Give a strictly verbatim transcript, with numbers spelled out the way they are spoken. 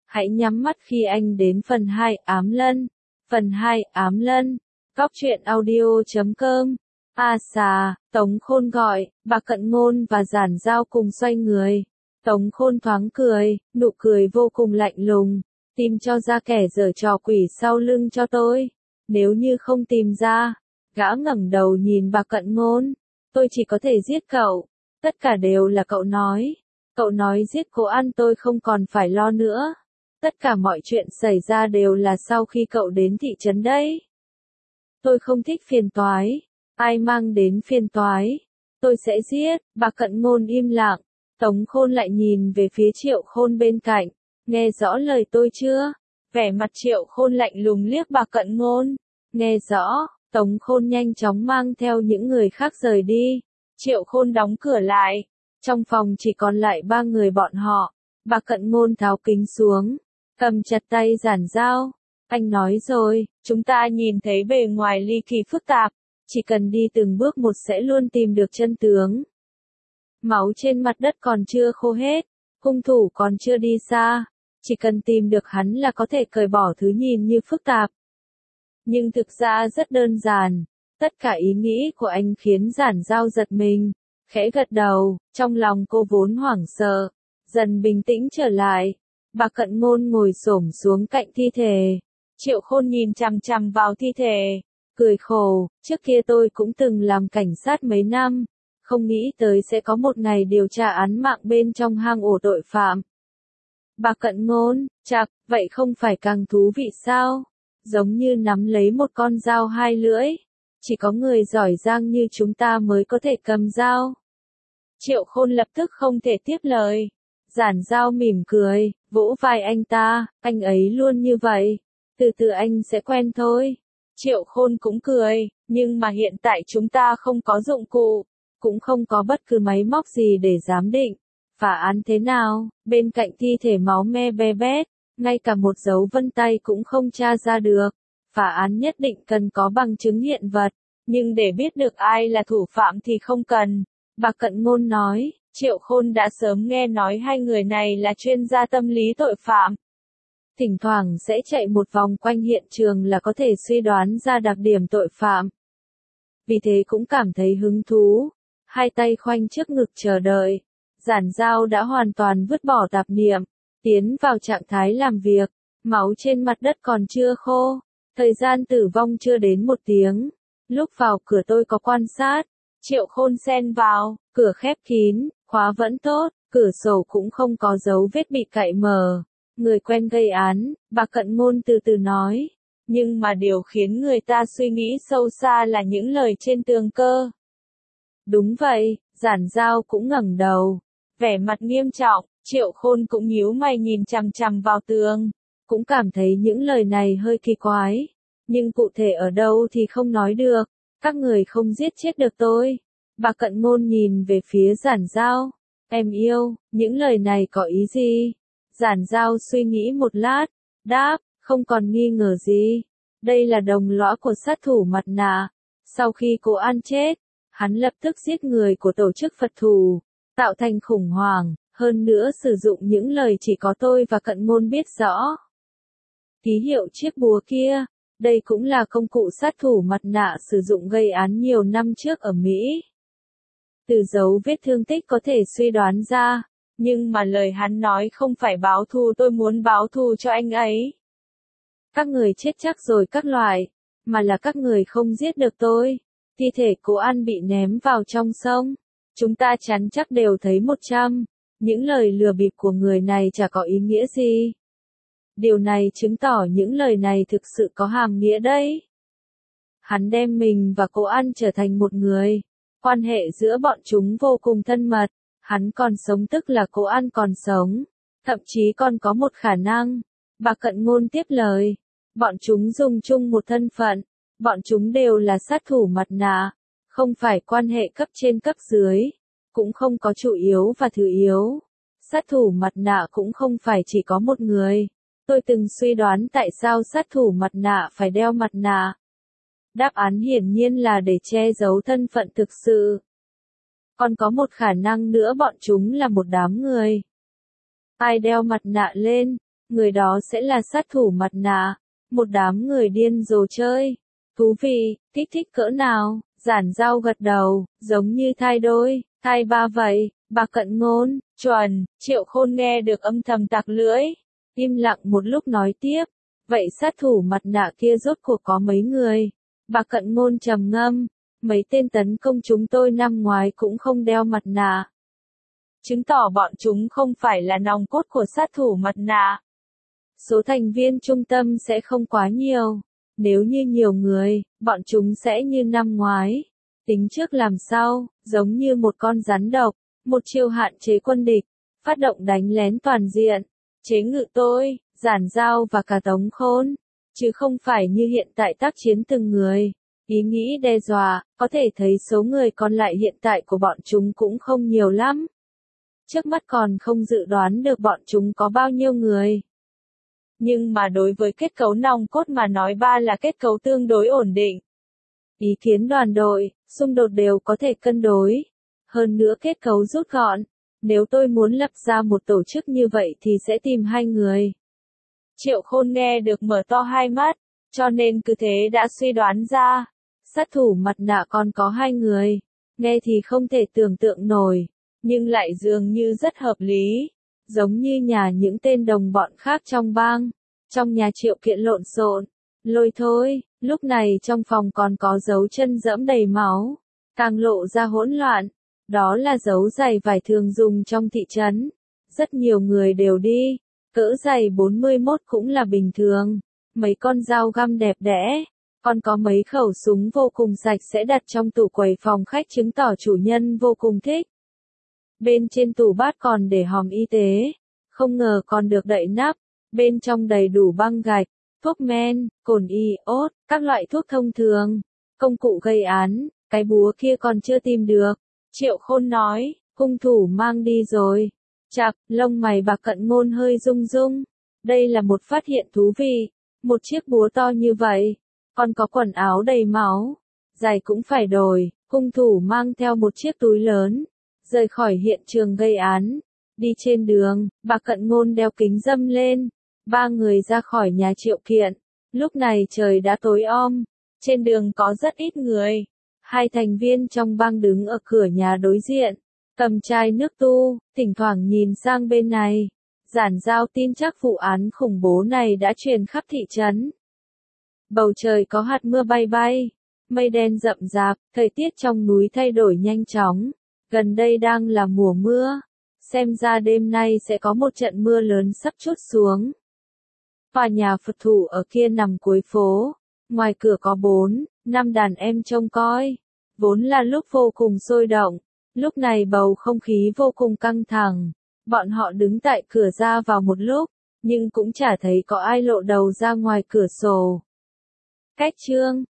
Hãy nhắm mắt khi anh đến phần hai ám lân. Phần hai ám lân. Góc truyện audio chấm com. A xà, Tống Khôn gọi, bà Cận Ngôn và Giản Giao cùng xoay người. Tống Khôn thoáng cười, nụ cười vô cùng lạnh lùng. Tìm cho ra kẻ giở trò quỷ sau lưng cho tôi. Nếu như không tìm ra, gã ngẩng đầu nhìn bà Cận Ngôn. Tôi chỉ có thể giết cậu. Tất cả đều là cậu nói. Cậu nói giết cô An tôi không còn phải lo nữa. Tất cả mọi chuyện xảy ra đều là sau khi cậu đến thị trấn đấy. Tôi không thích phiền toái. Ai mang đến phiền toái? Tôi sẽ giết. Bà Cận Ngôn im lặng. Tống Khôn lại nhìn về phía Triệu Khôn bên cạnh. Nghe rõ lời tôi chưa? Vẻ mặt Triệu Khôn lạnh lùng liếc bà Cận Ngôn. Nghe rõ. Tống Khôn nhanh chóng mang theo những người khác rời đi. Triệu Khôn đóng cửa lại. Trong phòng chỉ còn lại ba người bọn họ. Bà Cận Ngôn tháo kính xuống. Cầm chặt tay Giản Giao. Anh nói rồi, chúng ta nhìn thấy bề ngoài ly kỳ phức tạp. Chỉ cần đi từng bước một sẽ luôn tìm được chân tướng. Máu trên mặt đất còn chưa khô hết. Hung thủ còn chưa đi xa. Chỉ cần tìm được hắn là có thể cởi bỏ thứ nhìn như phức tạp. Nhưng thực ra rất đơn giản. Tất cả ý nghĩ của anh khiến Giản Giao giật mình. Khẽ gật đầu, trong lòng cô vốn hoảng sợ. Dần bình tĩnh trở lại. Bà Cận Ngôn ngồi xổm xuống cạnh thi thể. Triệu Khôn nhìn chằm chằm vào thi thể. Cười khổ, trước kia tôi cũng từng làm cảnh sát mấy năm. Không nghĩ tới sẽ có một ngày điều tra án mạng bên trong hang ổ tội phạm. Bà Cận Ngôn, chạc, vậy không phải càng thú vị sao? Giống như nắm lấy một con dao hai lưỡi. Chỉ có người giỏi giang như chúng ta mới có thể cầm dao. Triệu Khôn lập tức không thể tiếp lời. Giản Giao mỉm cười, vỗ vai anh ta, anh ấy luôn như vậy. Từ từ anh sẽ quen thôi. Triệu Khôn cũng cười, nhưng mà hiện tại chúng ta không có dụng cụ, cũng không có bất cứ máy móc gì để giám định. Phá án thế nào, bên cạnh thi thể máu me be bét, ngay cả một dấu vân tay cũng không tra ra được. Phá án nhất định cần có bằng chứng hiện vật, nhưng để biết được ai là thủ phạm thì không cần. Bà Cận Ngôn nói, Triệu Khôn đã sớm nghe nói hai người này là chuyên gia tâm lý tội phạm. Thỉnh thoảng sẽ chạy một vòng quanh hiện trường là có thể suy đoán ra đặc điểm tội phạm. Vì thế cũng cảm thấy hứng thú. Hai tay khoanh trước ngực chờ đợi. Giản Giao đã hoàn toàn vứt bỏ tạp niệm. Tiến vào trạng thái làm việc. Máu trên mặt đất còn chưa khô. Thời gian tử vong chưa đến một tiếng. Lúc vào cửa tôi có quan sát. Triệu Khôn xen vào. Cửa khép kín. Khóa vẫn tốt. Cửa sổ cũng không có dấu vết bị cạy mở. Người quen gây án, bà Cận Ngôn từ từ nói. Nhưng mà điều khiến người ta suy nghĩ sâu xa là những lời trên tường cơ. Đúng vậy, Giản Giao cũng ngẩng đầu. Vẻ mặt nghiêm trọng, Triệu Khôn cũng nhíu mày nhìn chằm chằm vào tường. Cũng cảm thấy những lời này hơi kỳ quái. Nhưng cụ thể ở đâu thì không nói được. Các người không giết chết được tôi. Bà Cận Ngôn nhìn về phía Giản Giao. Em yêu, những lời này có ý gì? Giản Giao suy nghĩ một lát, đáp, không còn nghi ngờ gì. Đây là đồng lõa của sát thủ mặt nạ. Sau khi cô An chết, hắn lập tức giết người của tổ chức Phật thù, tạo thành khủng hoảng, hơn nữa sử dụng những lời chỉ có tôi và Cận Ngôn biết rõ. Ký hiệu chiếc búa kia, đây cũng là công cụ sát thủ mặt nạ sử dụng gây án nhiều năm trước ở Mỹ. Từ dấu vết thương tích có thể suy đoán ra. Nhưng mà lời hắn nói không phải báo thù, tôi muốn báo thù cho anh ấy. Các người chết chắc rồi các loại, mà là các người không giết được tôi. Thi thể cô An bị ném vào trong sông. Chúng ta chắn chắc đều thấy một trăm. Những lời lừa bịp của người này chả có ý nghĩa gì. Điều này chứng tỏ những lời này thực sự có hàm nghĩa đấy. Hắn đem mình và cô An trở thành một người. Quan hệ giữa bọn chúng vô cùng thân mật. Hắn còn sống tức là cô An còn sống. Thậm chí còn có một khả năng. Bà Cận Ngôn tiếp lời. Bọn chúng dùng chung một thân phận. Bọn chúng đều là sát thủ mặt nạ. Không phải quan hệ cấp trên cấp dưới. Cũng không có chủ yếu và thứ yếu. Sát thủ mặt nạ cũng không phải chỉ có một người. Tôi từng suy đoán tại sao sát thủ mặt nạ phải đeo mặt nạ. Đáp án hiển nhiên là để che giấu thân phận thực sự. Còn có một khả năng nữa, bọn chúng là một đám người. Ai đeo mặt nạ lên, người đó sẽ là sát thủ mặt nạ. Một đám người điên rồ chơi. Thú vị, kích thích cỡ nào? Giản Giao gật đầu, giống như thai đôi, thai ba vậy. Bạc Cận Ngôn, chuẩn. Triệu Khôn nghe được âm thầm tặc lưỡi. Im lặng một lúc nói tiếp. Vậy sát thủ mặt nạ kia rốt cuộc có mấy người? Bạc Cận Ngôn trầm ngâm. Mấy tên tấn công chúng tôi năm ngoái cũng không đeo mặt nạ. Chứng tỏ bọn chúng không phải là nòng cốt của sát thủ mặt nạ. Số thành viên trung tâm sẽ không quá nhiều. Nếu như nhiều người, bọn chúng sẽ như năm ngoái. Tính trước làm sau, giống như một con rắn độc, một chiêu hạn chế quân địch, phát động đánh lén toàn diện, chế ngự tôi, Giản Giao và cả Tống Khôn, chứ không phải như hiện tại tác chiến từng người. Ý nghĩ đe dọa, có thể thấy số người còn lại hiện tại của bọn chúng cũng không nhiều lắm. Trước mắt còn không dự đoán được bọn chúng có bao nhiêu người. Nhưng mà đối với kết cấu nòng cốt mà nói ba là kết cấu tương đối ổn định. Ý kiến đoàn đội, xung đột đều có thể cân đối. Hơn nữa kết cấu rút gọn. Nếu tôi muốn lập ra một tổ chức như vậy thì sẽ tìm hai người. Triệu Khôn nghe được mở to hai mắt, cho nên cứ thế đã suy đoán ra. Sát thủ mặt nạ còn có hai người. Nghe thì không thể tưởng tượng nổi, nhưng lại dường như rất hợp lý. Giống như nhà những tên đồng bọn khác trong bang. Trong nhà Triệu Kiện lộn xộn, lôi thôi, lúc này trong phòng còn có dấu chân dẫm đầy máu. Càng lộ ra hỗn loạn. Đó là dấu giày vải thường dùng trong thị trấn. Rất nhiều người đều đi. Cỡ giày bốn mươi mốt cũng là bình thường. Mấy con dao găm đẹp đẽ. Còn có mấy khẩu súng vô cùng sạch sẽ đặt trong tủ quầy phòng khách chứng tỏ chủ nhân vô cùng thích. Bên trên tủ bát còn để hòm y tế. Không ngờ còn được đậy nắp. Bên trong đầy đủ băng gạch, thuốc men, cồn iốt, các loại thuốc thông thường, công cụ gây án, cái búa kia còn chưa tìm được. Triệu Khôn nói, hung thủ mang đi rồi. Chạc, lông mày Bạc Cận Ngôn hơi rung rung. Đây là một phát hiện thú vị. Một chiếc búa to như vậy. Còn có quần áo đầy máu. Giày cũng phải đổi. Hung thủ mang theo một chiếc túi lớn. Rời khỏi hiện trường gây án. Đi trên đường, Bạc Cận Ngôn đeo kính râm lên. Ba người ra khỏi nhà Triệu Kiện. Lúc này trời đã tối om. Trên đường có rất ít người. Hai thành viên trong bang đứng ở cửa nhà đối diện. Cầm chai nước tu, thỉnh thoảng nhìn sang bên này. Giản Giao tin chắc vụ án khủng bố này đã truyền khắp thị trấn. Bầu trời có hạt mưa bay bay. Mây đen rậm rạp, thời tiết trong núi thay đổi nhanh chóng. Gần đây đang là mùa mưa. Xem ra đêm nay sẽ có một trận mưa lớn sắp trút xuống. Tòa nhà Phật thủ ở kia nằm cuối phố. Ngoài cửa có bốn, năm đàn em trông coi. Vốn là lúc vô cùng sôi động. Lúc này bầu không khí vô cùng căng thẳng. Bọn họ đứng tại cửa ra vào một lúc, nhưng cũng chả thấy có ai lộ đầu ra ngoài cửa sổ. Cách chương